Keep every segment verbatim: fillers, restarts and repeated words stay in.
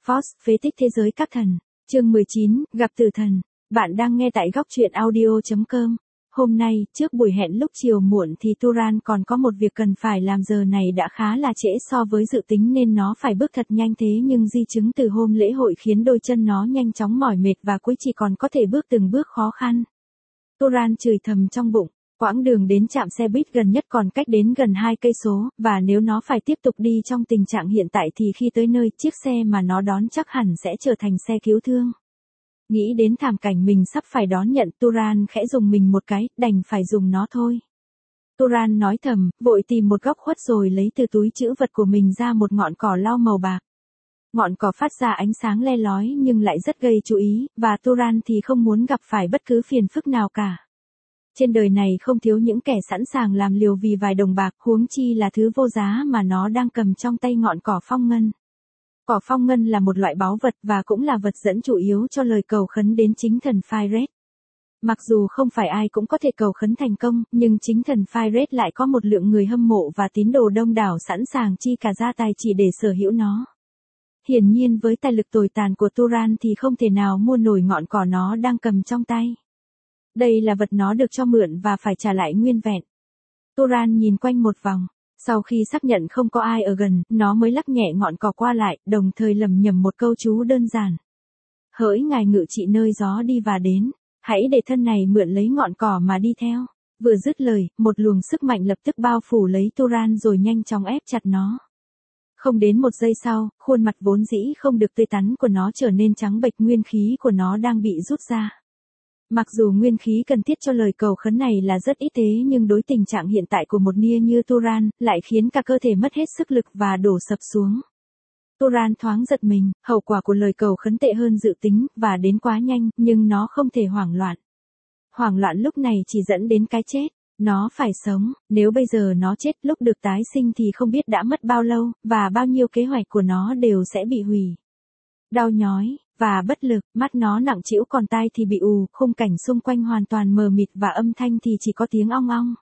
Force, phế tích thế giới các thần. Chương mười chín, gặp tử thần. Bạn đang nghe tại góc truyện audio chấm com. Hôm nay, trước buổi hẹn lúc chiều muộn thì Turan còn có một việc cần phải làm, giờ này đã khá là trễ so với dự tính nên nó phải bước thật nhanh, thế nhưng di chứng từ hôm lễ hội khiến đôi chân nó nhanh chóng mỏi mệt và cuối chỉ còn có thể bước từng bước khó khăn. Turan chửi thầm trong bụng. Quãng đường đến trạm xe buýt gần nhất còn cách đến gần hai cây số, và nếu nó phải tiếp tục đi trong tình trạng hiện tại thì khi tới nơi, chiếc xe mà nó đón chắc hẳn sẽ trở thành xe cứu thương. Nghĩ đến thảm cảnh mình sắp phải đón nhận, Turan khẽ dùng mình một cái, đành phải dùng nó thôi. Turan nói thầm, vội tìm một góc khuất rồi lấy từ túi trữ vật của mình ra một ngọn cỏ lau màu bạc. Ngọn cỏ phát ra ánh sáng le lói nhưng lại rất gây chú ý, và Turan thì không muốn gặp phải bất cứ phiền phức nào cả. Trên đời này không thiếu những kẻ sẵn sàng làm liều vì vài đồng bạc, huống chi là thứ vô giá mà nó đang cầm trong tay, ngọn cỏ phong ngân. Cỏ phong ngân là một loại báu vật và cũng là vật dẫn chủ yếu cho lời cầu khấn đến chính thần Fyret. Mặc dù không phải ai cũng có thể cầu khấn thành công, nhưng chính thần Fyret lại có một lượng người hâm mộ và tín đồ đông đảo sẵn sàng chi cả gia tài chỉ để sở hữu nó. Hiển nhiên với tài lực tồi tàn của Turan thì không thể nào mua nổi ngọn cỏ nó đang cầm trong tay. Đây là vật nó được cho mượn và phải trả lại nguyên vẹn. Turan nhìn quanh một vòng. Sau khi xác nhận không có ai ở gần, nó mới lắc nhẹ ngọn cỏ qua lại, đồng thời lẩm nhẩm một câu chú đơn giản. Hỡi ngài ngự trị nơi gió đi và đến, hãy để thân này mượn lấy ngọn cỏ mà đi theo. Vừa dứt lời, một luồng sức mạnh lập tức bao phủ lấy Turan rồi nhanh chóng ép chặt nó. Không đến một giây sau, khuôn mặt vốn dĩ không được tươi tắn của nó trở nên trắng bệch, nguyên khí của nó đang bị rút ra. Mặc dù nguyên khí cần thiết cho lời cầu khấn này là rất ít, thế nhưng đối tình trạng hiện tại của một nia như Turan, lại khiến cả cơ thể mất hết sức lực và đổ sập xuống. Turan thoáng giật mình, hậu quả của lời cầu khấn tệ hơn dự tính, và đến quá nhanh, nhưng nó không thể hoảng loạn. Hoảng loạn lúc này chỉ dẫn đến cái chết. Nó phải sống, nếu bây giờ nó chết, lúc được tái sinh thì không biết đã mất bao lâu, và bao nhiêu kế hoạch của nó đều sẽ bị hủy. Đau nhói và bất lực, mắt nó nặng trĩu còn tai thì bị ù, khung cảnh xung quanh hoàn toàn mờ mịt và âm thanh thì chỉ có tiếng ong ong.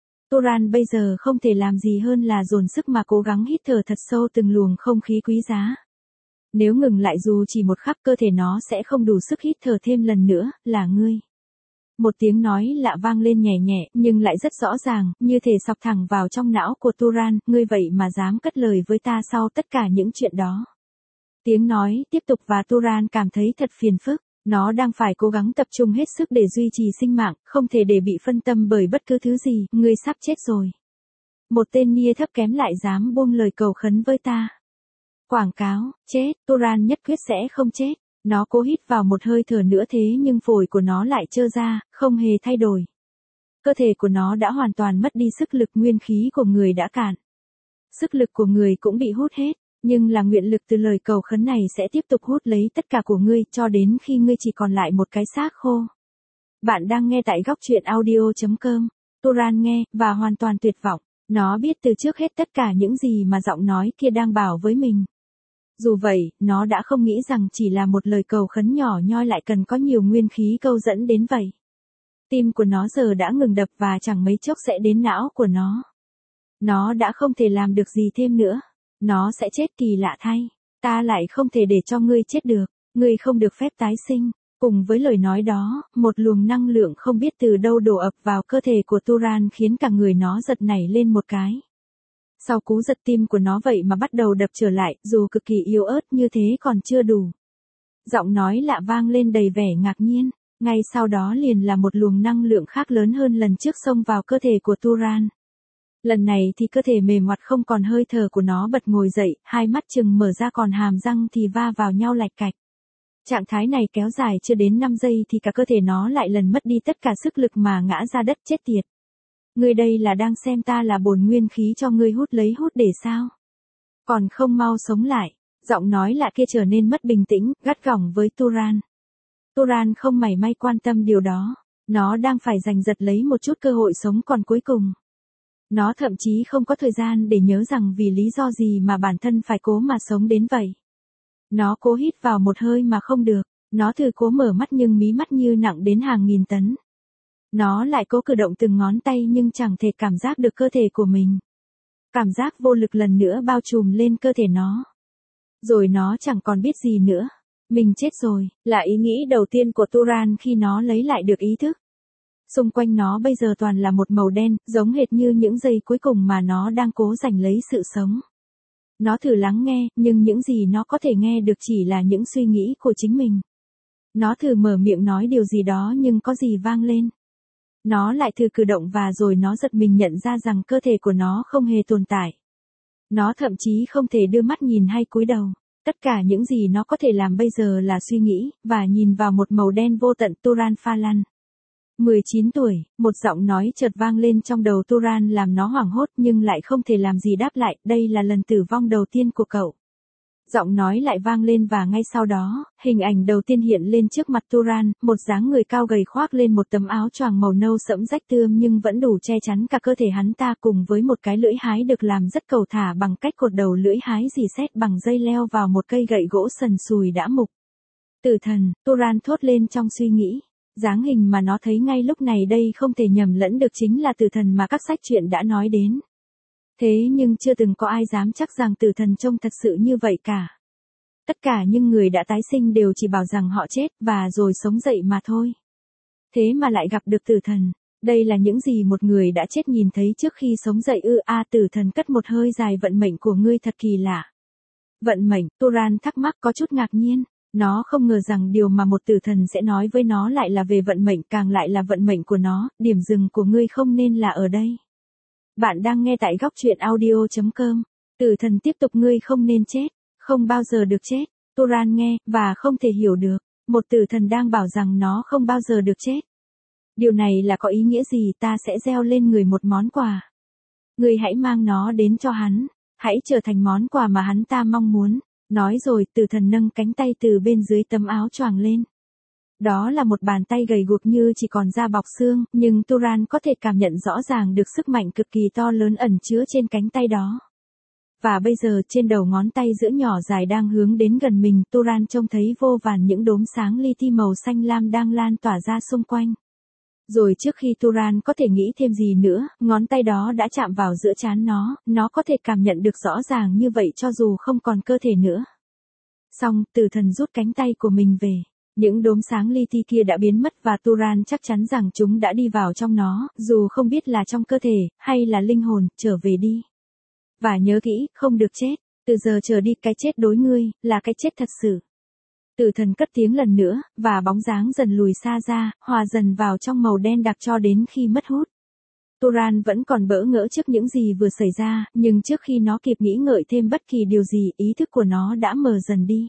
Turan bây giờ không thể làm gì hơn là dồn sức mà cố gắng hít thở thật sâu từng luồng không khí quý giá. Nếu ngừng lại dù chỉ một khắc, cơ thể nó sẽ không đủ sức hít thở thêm lần nữa. Là ngươi. Một tiếng nói lạ vang lên nhẹ nhẹ, nhưng lại rất rõ ràng, như thể xọc thẳng vào trong não của Turan. Ngươi vậy mà dám cất lời với ta sau tất cả những chuyện đó. Tiếng nói tiếp tục và Turan cảm thấy thật phiền phức. Nó đang phải cố gắng tập trung hết sức để duy trì sinh mạng, không thể để bị phân tâm bởi bất cứ thứ gì. Ngươi sắp chết rồi. Một tên nia thấp kém lại dám buông lời cầu khấn với ta. Quảng cáo, chết, Turan nhất quyết sẽ không chết. Nó cố hít vào một hơi thở nữa, thế nhưng phổi của nó lại trơ ra, không hề thay đổi. Cơ thể của nó đã hoàn toàn mất đi sức lực, nguyên khí của người đã cạn. Sức lực của người cũng bị hút hết. Nhưng là nguyện lực từ lời cầu khấn này sẽ tiếp tục hút lấy tất cả của ngươi, cho đến khi ngươi chỉ còn lại một cái xác khô. Bạn đang nghe tại góc truyện audio chấm com. Turan nghe, và hoàn toàn tuyệt vọng. Nó biết từ trước hết tất cả những gì mà giọng nói kia đang bảo với mình. Dù vậy, nó đã không nghĩ rằng chỉ là một lời cầu khấn nhỏ nhoi lại cần có nhiều nguyên khí câu dẫn đến vậy. Tim của nó giờ đã ngừng đập và chẳng mấy chốc sẽ đến não của nó. Nó đã không thể làm được gì thêm nữa. Nó sẽ chết, kỳ lạ thay. Ta lại không thể để cho ngươi chết được. Ngươi không được phép tái sinh. Cùng với lời nói đó, một luồng năng lượng không biết từ đâu đổ ập vào cơ thể của Turan khiến cả người nó giật nảy lên một cái. Sau cú giật, tim của nó vậy mà bắt đầu đập trở lại, dù cực kỳ yếu ớt như thế còn chưa đủ. Giọng nói lạ vang lên đầy vẻ ngạc nhiên. Ngay sau đó liền là một luồng năng lượng khác lớn hơn lần trước xông vào cơ thể của Turan. Lần này thì cơ thể mềm ngoặt không còn hơi thở của nó bật ngồi dậy, hai mắt chừng mở ra còn hàm răng thì va vào nhau lạch cạch. Trạng thái này kéo dài chưa đến năm giây thì cả cơ thể nó lại lần mất đi tất cả sức lực mà ngã ra đất, chết tiệt. Ngươi đây là đang xem ta là bồn nguyên khí cho ngươi hút lấy hút để sao? Còn không mau sống lại. Giọng nói lạ kia trở nên mất bình tĩnh, gắt gỏng với Turan. Turan không mảy may quan tâm điều đó. Nó đang phải giành giật lấy một chút cơ hội sống còn cuối cùng. Nó thậm chí không có thời gian để nhớ rằng vì lý do gì mà bản thân phải cố mà sống đến vậy. Nó cố hít vào một hơi mà không được. Nó thử cố mở mắt nhưng mí mắt như nặng đến hàng nghìn tấn. Nó lại cố cử động từng ngón tay nhưng chẳng thể cảm giác được cơ thể của mình. Cảm giác vô lực lần nữa bao trùm lên cơ thể nó. Rồi nó chẳng còn biết gì nữa. Mình chết rồi, là ý nghĩ đầu tiên của Turan khi nó lấy lại được ý thức. Xung quanh nó bây giờ toàn là một màu đen, giống hệt như những giây cuối cùng mà nó đang cố giành lấy sự sống. Nó thử lắng nghe, nhưng những gì nó có thể nghe được chỉ là những suy nghĩ của chính mình. Nó thử mở miệng nói điều gì đó nhưng có gì vang lên. Nó lại thử cử động và rồi nó giật mình nhận ra rằng cơ thể của nó không hề tồn tại. Nó thậm chí không thể đưa mắt nhìn hay cúi đầu. Tất cả những gì nó có thể làm bây giờ là suy nghĩ, và nhìn vào một màu đen vô tận. Turan Phalan. mười chín tuổi, một giọng nói chợt vang lên trong đầu Turan làm nó hoảng hốt nhưng lại không thể làm gì đáp lại, đây là lần tử vong đầu tiên của cậu. Giọng nói lại vang lên và ngay sau đó, hình ảnh đầu tiên hiện lên trước mặt Turan, một dáng người cao gầy khoác lên một tấm áo choàng màu nâu sẫm rách tươm nhưng vẫn đủ che chắn cả cơ thể hắn ta cùng với một cái lưỡi hái được làm rất cầu thả bằng cách cột đầu lưỡi hái rỉ sét bằng dây leo vào một cây gậy gỗ sần sùi đã mục. Tử thần, Turan thốt lên trong suy nghĩ. Dáng hình mà nó thấy ngay lúc này đây không thể nhầm lẫn được chính là tử thần mà các sách truyện đã nói đến. Thế nhưng chưa từng có ai dám chắc rằng tử thần trông thật sự như vậy cả. Tất cả những người đã tái sinh đều chỉ bảo rằng họ chết và rồi sống dậy mà thôi. Thế mà lại gặp được tử thần. Đây là những gì một người đã chết nhìn thấy trước khi sống dậy ư? A tử thần cất một hơi dài, vận mệnh của ngươi thật kỳ lạ. Vận mệnh, Turan thắc mắc có chút ngạc nhiên. Nó không ngờ rằng điều mà một tử thần sẽ nói với nó lại là về vận mệnh, càng lại là vận mệnh của nó. Điểm dừng của ngươi không nên là ở đây. Bạn đang nghe tại góc truyện audio chấm com. Tử thần tiếp tục, ngươi không nên chết, không bao giờ được chết. Turan nghe, và không thể hiểu được. Một tử thần đang bảo rằng nó không bao giờ được chết. Điều này là có ý nghĩa gì? Ta sẽ gieo lên người một món quà. Ngươi hãy mang nó đến cho hắn. Hãy trở thành món quà mà hắn ta mong muốn. Nói rồi, tử thần nâng cánh tay từ bên dưới tấm áo choàng lên. Đó là một bàn tay gầy guộc như chỉ còn da bọc xương, nhưng Turan có thể cảm nhận rõ ràng được sức mạnh cực kỳ to lớn ẩn chứa trên cánh tay đó. Và bây giờ trên đầu ngón tay giữa nhỏ dài đang hướng đến gần mình, Turan trông thấy vô vàn những đốm sáng li ti màu xanh lam đang lan tỏa ra xung quanh. Rồi trước khi Turan có thể nghĩ thêm gì nữa, ngón tay đó đã chạm vào giữa trán nó, nó có thể cảm nhận được rõ ràng như vậy cho dù không còn cơ thể nữa. Xong, tử thần rút cánh tay của mình về. Những đốm sáng li ti kia đã biến mất và Turan chắc chắn rằng chúng đã đi vào trong nó, dù không biết là trong cơ thể, hay là linh hồn, trở về đi. Và nhớ kỹ, không được chết. Từ giờ trở đi, cái chết đối ngươi, là cái chết thật sự. Tử thần cất tiếng lần nữa, và bóng dáng dần lùi xa ra, hòa dần vào trong màu đen đặc cho đến khi mất hút. Turan vẫn còn bỡ ngỡ trước những gì vừa xảy ra, nhưng trước khi nó kịp nghĩ ngợi thêm bất kỳ điều gì, ý thức của nó đã mờ dần đi.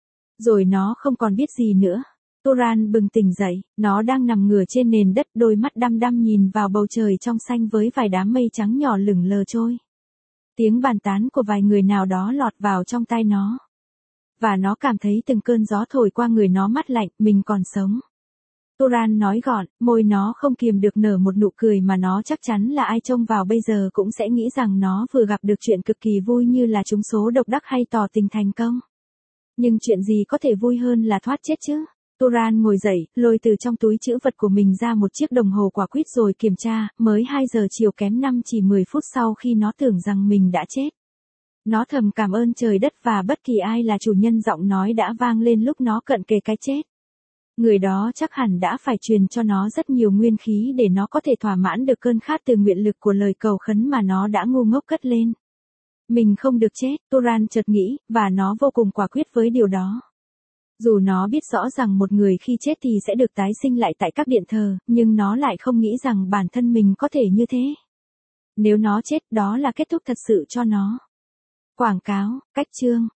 Rồi nó không còn biết gì nữa. Turan bừng tỉnh dậy, nó đang nằm ngửa trên nền đất, đôi mắt đăm đăm nhìn vào bầu trời trong xanh với vài đám mây trắng nhỏ lửng lờ trôi. Tiếng bàn tán của vài người nào đó lọt vào trong tai nó. Và nó cảm thấy từng cơn gió thổi qua người nó mát lạnh, mình còn sống. Turan nói gọn, môi nó không kiềm được nở một nụ cười mà nó chắc chắn là ai trông vào bây giờ cũng sẽ nghĩ rằng nó vừa gặp được chuyện cực kỳ vui như là trúng số độc đắc hay tỏ tình thành công. Nhưng chuyện gì có thể vui hơn là thoát chết chứ? Turan ngồi dậy, lôi từ trong túi trữ vật của mình ra một chiếc đồng hồ quả quýt rồi kiểm tra, mới hai giờ chiều kém năm chỉ mười phút sau khi nó tưởng rằng mình đã chết. Nó thầm cảm ơn trời đất và bất kỳ ai là chủ nhân giọng nói đã vang lên lúc nó cận kề cái chết. Người đó chắc hẳn đã phải truyền cho nó rất nhiều nguyên khí để nó có thể thỏa mãn được cơn khát từ nguyện lực của lời cầu khấn mà nó đã ngu ngốc cất lên. Mình không được chết, Turan chợt nghĩ, và nó vô cùng quả quyết với điều đó. Dù nó biết rõ rằng một người khi chết thì sẽ được tái sinh lại tại các điện thờ, nhưng nó lại không nghĩ rằng bản thân mình có thể như thế. Nếu nó chết, đó là kết thúc thật sự cho nó. Quảng cáo, cách chương.